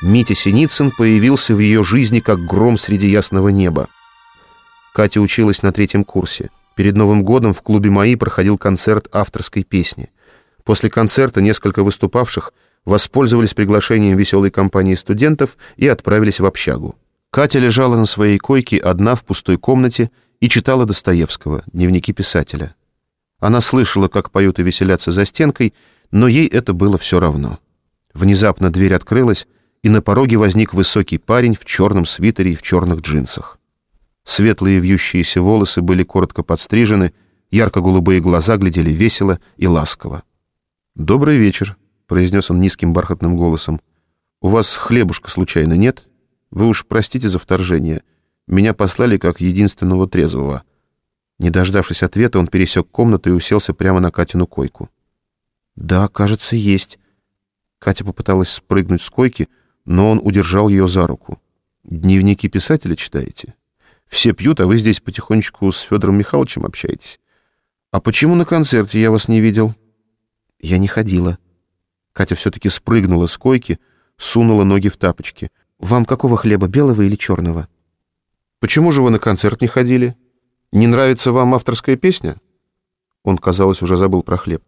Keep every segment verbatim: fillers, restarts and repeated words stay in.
Митя Синицын появился в ее жизни как гром среди ясного неба. Катя училась на третьем курсе. Перед Новым годом в клубе «МАИ» проходил концерт авторской песни. После концерта несколько выступавших воспользовались приглашением веселой компании студентов и отправились в общагу. Катя лежала на своей койке одна в пустой комнате и читала Достоевского, дневники писателя. Она слышала, как поют и веселятся за стенкой, но ей это было все равно. Внезапно дверь открылась, и на пороге возник высокий парень в черном свитере и в черных джинсах. Светлые вьющиеся волосы были коротко подстрижены, ярко-голубые глаза глядели весело и ласково. «Добрый вечер», — произнес он низким бархатным голосом. «У вас хлебушка случайно нет? Вы уж простите за вторжение. Меня послали как единственного трезвого». Не дождавшись ответа, он пересек комнату и уселся прямо на Катину койку. «Да, кажется, есть». Катя попыталась спрыгнуть с койки, но он удержал ее за руку. «Дневники писателя читаете? Все пьют, а вы здесь потихонечку с Федором Михайловичем общаетесь. А почему на концерте я вас не видел?» «Я не ходила». Катя все-таки спрыгнула с койки, сунула ноги в тапочки. «Вам какого хлеба, белого или черного?» «Почему же вы на концерт не ходили? Не нравится вам авторская песня?» Он, казалось, уже забыл про хлеб.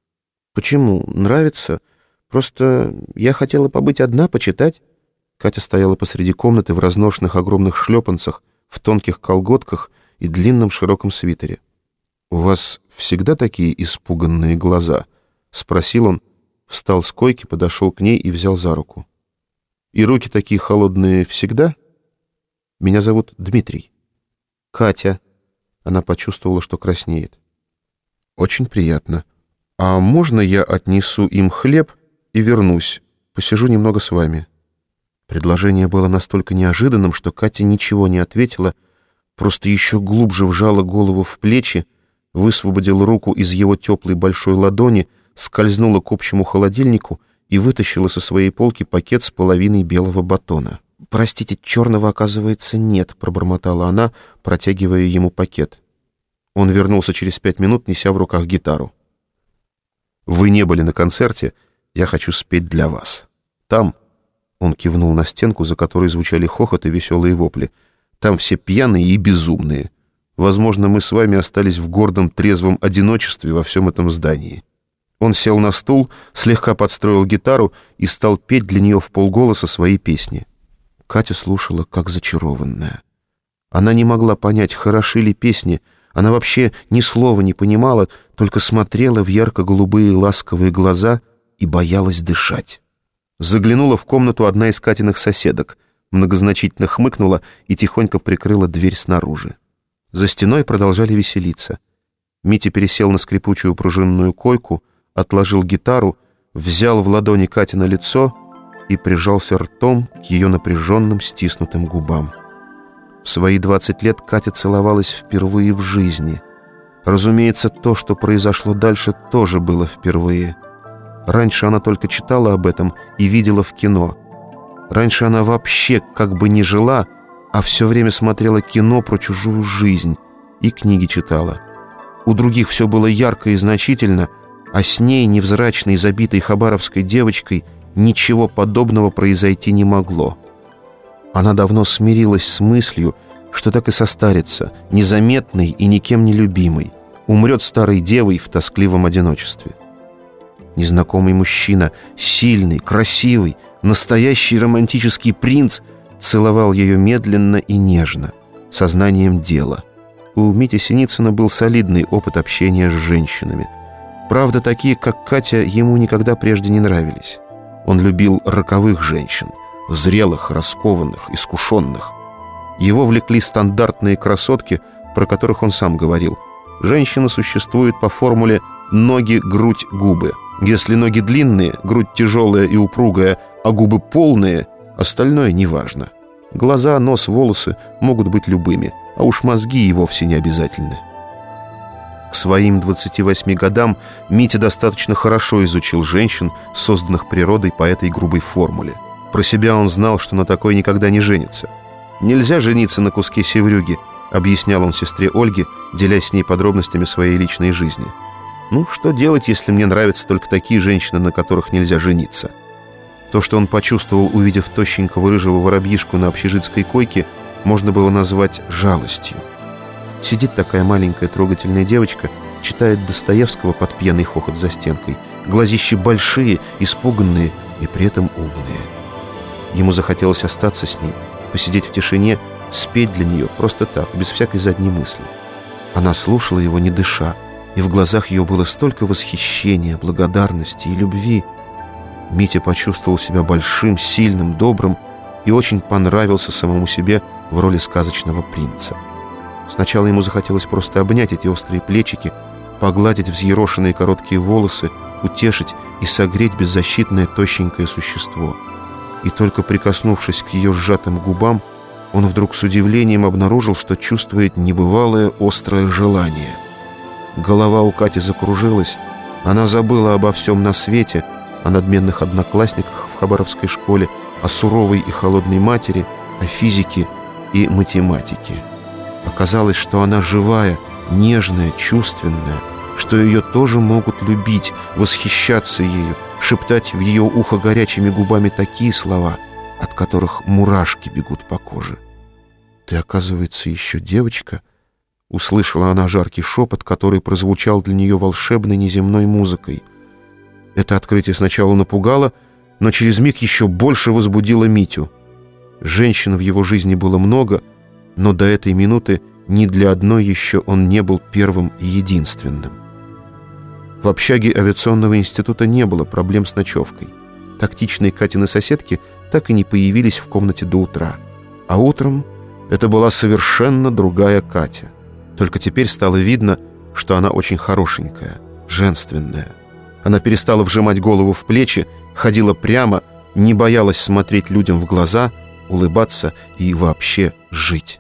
«Почему? Нравится. Просто я хотела побыть одна, почитать». Катя стояла посреди комнаты в разношенных огромных шлепанцах, в тонких колготках и длинном широком свитере. «У вас всегда такие испуганные глаза?» — спросил он, встал с койки, подошел к ней и взял за руку. «И руки такие холодные всегда? Меня зовут Дмитрий». «Катя». Она почувствовала, что краснеет. «Очень приятно. А можно я отнесу им хлеб и вернусь? Посижу немного с вами?» Предложение было настолько неожиданным, что Катя ничего не ответила, просто еще глубже вжала голову в плечи, высвободила руку из его теплой большой ладони, скользнула к общему холодильнику и вытащила со своей полки пакет с половиной белого батона. «Простите, черного, оказывается, нет», — пробормотала она, протягивая ему пакет. Он вернулся через пять минут, неся в руках гитару. «Вы не были на концерте, я хочу спеть для вас. Там...» Он кивнул на стенку, за которой звучали хохот и веселые вопли. «Там все пьяные и безумные. Возможно, мы с вами остались в гордом, трезвом одиночестве во всем этом здании». Он сел на стул, слегка подстроил гитару и стал петь для нее вполголоса свои песни. Катя слушала, как зачарованная. Она не могла понять, хороши ли песни. Она вообще ни слова не понимала, только смотрела в ярко-голубые ласковые глаза и боялась дышать. Заглянула в комнату одна из Катиных соседок, многозначительно хмыкнула и тихонько прикрыла дверь снаружи. За стеной продолжали веселиться. Митя пересел на скрипучую пружинную койку, отложил гитару, взял в ладони Катино лицо и прижался ртом к ее напряженным стиснутым губам. В свои двадцать лет Катя целовалась впервые в жизни. Разумеется, то, что произошло дальше, тоже было впервые. Раньше она только читала об этом и видела в кино. Раньше она вообще как бы не жила, а все время смотрела кино про чужую жизнь и книги читала. У других все было ярко и значительно, а с ней, невзрачной, забитой хабаровской девочкой, ничего подобного произойти не могло. Она давно смирилась с мыслью, что так и состарится, незаметной и никем не любимой, умрет старой девой в тоскливом одиночестве. Незнакомый мужчина, сильный, красивый, настоящий романтический принц, целовал ее медленно и нежно, сознанием дела. У Мити Синицына был солидный опыт общения с женщинами. Правда, такие, как Катя, ему никогда прежде не нравились. Он любил роковых женщин, зрелых, раскованных, искушенных. Его влекли стандартные красотки, про которых он сам говорил. Женщина существует по формуле «ноги, грудь, губы». Если ноги длинные, грудь тяжелая и упругая, а губы полные, остальное неважно. Глаза, нос, волосы могут быть любыми, а уж мозги и вовсе не обязательны. К своим двадцати восьми годам Митя достаточно хорошо изучил женщин, созданных природой по этой грубой формуле. Про себя он знал, что на такой никогда не женится. «Нельзя жениться на куске севрюги», — объяснял он сестре Ольге, делясь с ней подробностями своей личной жизни. «Ну, что делать, если мне нравятся только такие женщины, на которых нельзя жениться?» То, что он почувствовал, увидев тощенького рыжего воробьишку на общежитской койке, можно было назвать жалостью. Сидит такая маленькая трогательная девочка, читает Достоевского под пьяный хохот за стенкой. Глазищи большие, испуганные и при этом умные. Ему захотелось остаться с ней, посидеть в тишине, спеть для нее просто так, без всякой задней мысли. Она слушала его, не дыша, и в глазах ее было столько восхищения, благодарности и любви. Митя почувствовал себя большим, сильным, добрым и очень понравился самому себе в роли сказочного принца. Сначала ему захотелось просто обнять эти острые плечики, погладить взъерошенные короткие волосы, утешить и согреть беззащитное тощенькое существо. И только прикоснувшись к ее сжатым губам, он вдруг с удивлением обнаружил, что чувствует небывалое острое желание. Голова у Кати закружилась, она забыла обо всем на свете, о надменных одноклассниках в хабаровской школе, о суровой и холодной матери, о физике и математике. Оказалось, что она живая, нежная, чувственная, что ее тоже могут любить, восхищаться ею, шептать в ее ухо горячими губами такие слова, от которых мурашки бегут по коже. «Ты, оказывается, еще девочка?» Услышала она жаркий шепот, который прозвучал для нее волшебной неземной музыкой. Это открытие сначала напугало, но через миг еще больше возбудило Митю. Женщин в его жизни было много, но до этой минуты ни для одной еще он не был первым и единственным. В общаге авиационного института не было проблем с ночевкой. Тактичные Катины соседки так и не появились в комнате до утра. А утром это была совершенно другая Катя. Только теперь стало видно, что она очень хорошенькая, женственная. Она перестала вжимать голову в плечи, ходила прямо, не боялась смотреть людям в глаза, улыбаться и вообще жить.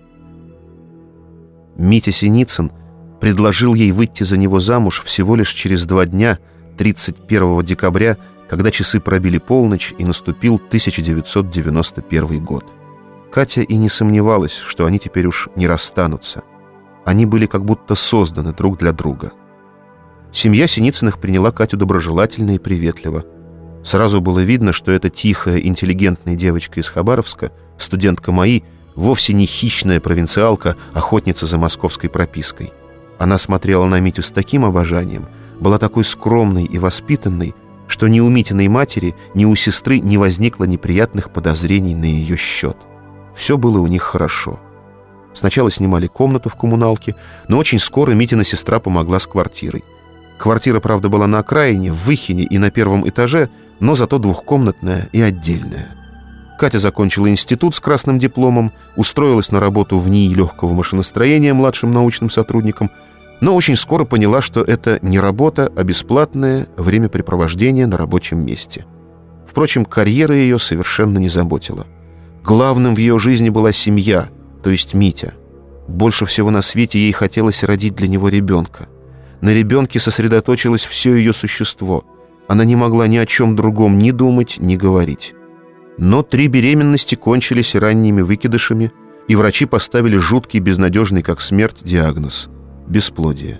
Митя Синицын предложил ей выйти за него замуж всего лишь через два дня, тридцать первого декабря, когда часы пробили полночь и наступил тысяча девятьсот девяносто первый год. Катя и не сомневалась, что они теперь уж не расстанутся. Они были как будто созданы друг для друга. Семья Синицыных приняла Катю доброжелательно и приветливо. Сразу было видно, что эта тихая, интеллигентная девочка из Хабаровска, студентка МАИ, вовсе не хищная провинциалка, охотница за московской пропиской. Она смотрела на Митю с таким обожанием, была такой скромной и воспитанной, что ни у Митиной матери, ни у сестры не возникло неприятных подозрений на ее счет. Все было у них хорошо. Сначала снимали комнату в коммуналке, но очень скоро Митина сестра помогла с квартирой. Квартира, правда, была на окраине, в Выхине и на первом этаже, но зато двухкомнатная и отдельная. Катя закончила институт с красным дипломом, устроилась на работу в НИИ легкого машиностроения младшим научным сотрудником, но очень скоро поняла, что это не работа, а бесплатное времяпрепровождение на рабочем месте. Впрочем, карьера ее совершенно не заботила. Главным в ее жизни была семья, то есть Митя. Больше всего на свете ей хотелось родить для него ребенка. На ребенке сосредоточилось все ее существо. Она не могла ни о чем другом ни думать, ни говорить. Но три беременности кончились ранними выкидышами, и врачи поставили жуткий, безнадежный, как смерть, диагноз – бесплодие.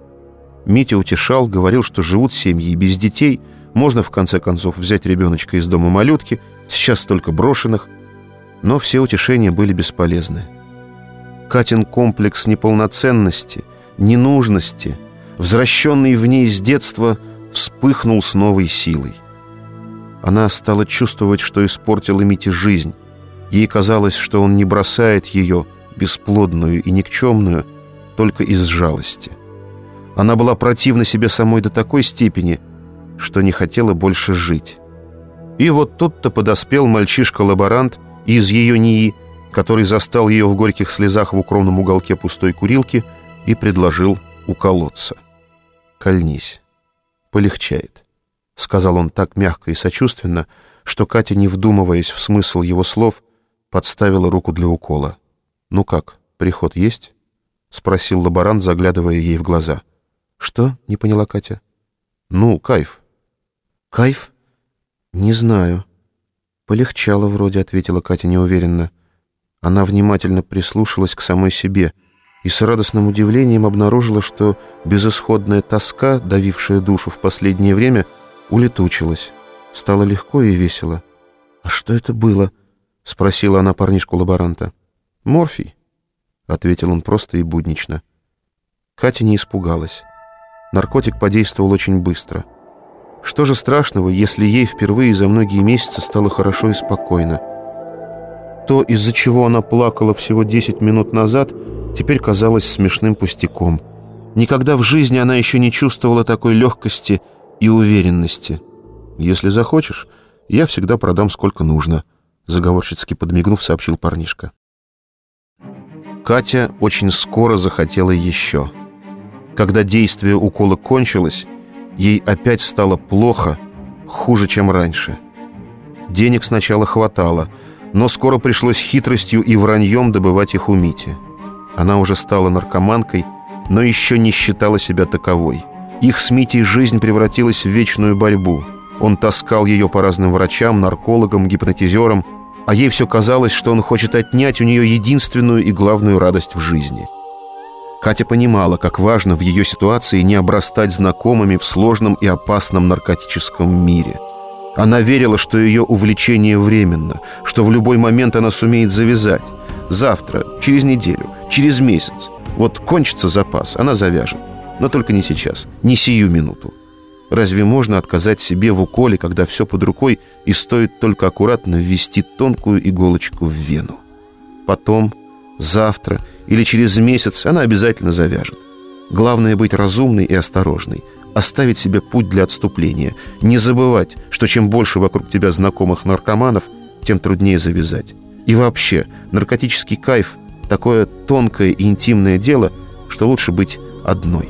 Митя утешал, говорил, что живут семьи и без детей, можно в конце концов взять ребеночка из дома малютки, сейчас столько брошенных, но все утешения были бесполезны. Катин комплекс неполноценности, ненужности, возвращенный в ней с детства, вспыхнул с новой силой. Она стала чувствовать, что испортила Мите жизнь. Ей казалось, что он не бросает ее, бесплодную и никчемную, только из жалости. Она была противна себе самой до такой степени, что не хотела больше жить. И вот тут-то подоспел мальчишка-лаборант из ее НИИ, который застал ее в горьких слезах в укромном уголке пустой курилки и предложил уколоться. «Кольнись, полегчает», — сказал он так мягко и сочувственно, что Катя, не вдумываясь в смысл его слов, подставила руку для укола. «Ну как, приход есть?» — спросил лаборант, заглядывая ей в глаза. «Что?» — не поняла Катя. «Ну, кайф». «Кайф? Не знаю». «Полегчало вроде», — ответила Катя неуверенно. Она внимательно прислушалась к самой себе и с радостным удивлением обнаружила, что безысходная тоска, давившая душу в последнее время, улетучилась. Стало легко и весело. «А что это было?» — спросила она парнишку-лаборанта. «Морфий», — ответил он просто и буднично. Катя не испугалась. Наркотик подействовал очень быстро. Что же страшного, если ей впервые за многие месяцы стало хорошо и спокойно? То, из-за чего она плакала всего десять минут назад, теперь казалось смешным пустяком. Никогда в жизни она еще не чувствовала такой легкости и уверенности. «Если захочешь, я всегда продам сколько нужно», — заговорщицки подмигнув, сообщил парнишка. Катя очень скоро захотела еще. Когда действие укола кончилось, ей опять стало плохо, хуже, чем раньше. Денег сначала хватало, но скоро пришлось хитростью и враньем добывать их у Мити. Она уже стала наркоманкой, но еще не считала себя таковой. Их с Митей жизнь превратилась в вечную борьбу. Он таскал ее по разным врачам, наркологам, гипнотизерам, а ей все казалось, что он хочет отнять у нее единственную и главную радость в жизни. Катя понимала, как важно в ее ситуации не обрастать знакомыми в сложном и опасном наркотическом мире. Она верила, что ее увлечение временно, что в любой момент она сумеет завязать. Завтра, через неделю, через месяц. Вот кончится запас, она завяжет. Но только не сейчас, не сию минуту. Разве можно отказать себе в уколе, когда все под рукой и стоит только аккуратно ввести тонкую иголочку в вену? Потом, завтра или через месяц она обязательно завяжет. Главное быть разумной и осторожной, оставить себе путь для отступления, не забывать, что чем больше вокруг тебя знакомых наркоманов, тем труднее завязать. И вообще, наркотический кайф – такое тонкое и интимное дело, что лучше быть одной.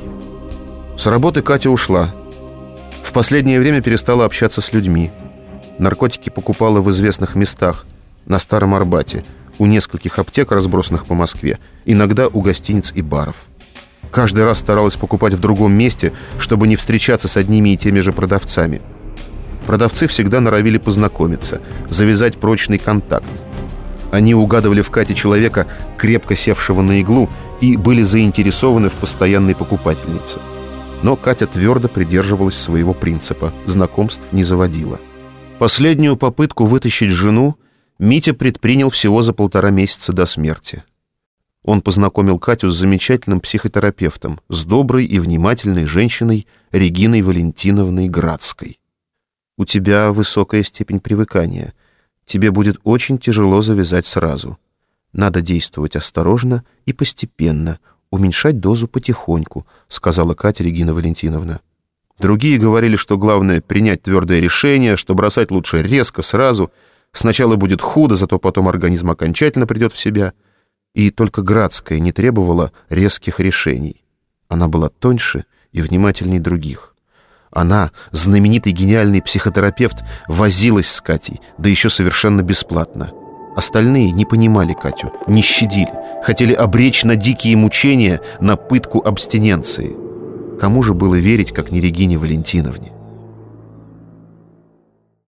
С работы Катя ушла. В последнее время перестала общаться с людьми. Наркотики покупала в известных местах, на Старом Арбате, у нескольких аптек, разбросанных по Москве, иногда у гостиниц и баров. Каждый раз старалась покупать в другом месте, чтобы не встречаться с одними и теми же продавцами. Продавцы всегда норовили познакомиться, завязать прочный контакт. Они угадывали в Кате человека, крепко севшего на иглу, и были заинтересованы в постоянной покупательнице. Но Катя твердо придерживалась своего принципа, знакомств не заводила. Последнюю попытку вытащить жену Митя предпринял всего за полтора месяца до смерти. Он познакомил Катю с замечательным психотерапевтом, с доброй и внимательной женщиной Региной Валентиновной Градской. «У тебя высокая степень привыкания. Тебе будет очень тяжело завязать сразу. Надо действовать осторожно и постепенно, уменьшать дозу потихоньку», — сказала Катя Регина Валентиновна. Другие говорили, что главное принять твердое решение, что бросать лучше резко, сразу. Сначала будет худо, зато потом организм окончательно придет в себя. И только Градская не требовала резких решений. Она была тоньше и внимательней других. Она, знаменитый гениальный психотерапевт, возилась с Катей, да еще совершенно бесплатно. Остальные не понимали Катю, не щадили, хотели обречь на дикие мучения, на пытку абстиненции. Кому же было верить, как не Регине Валентиновне?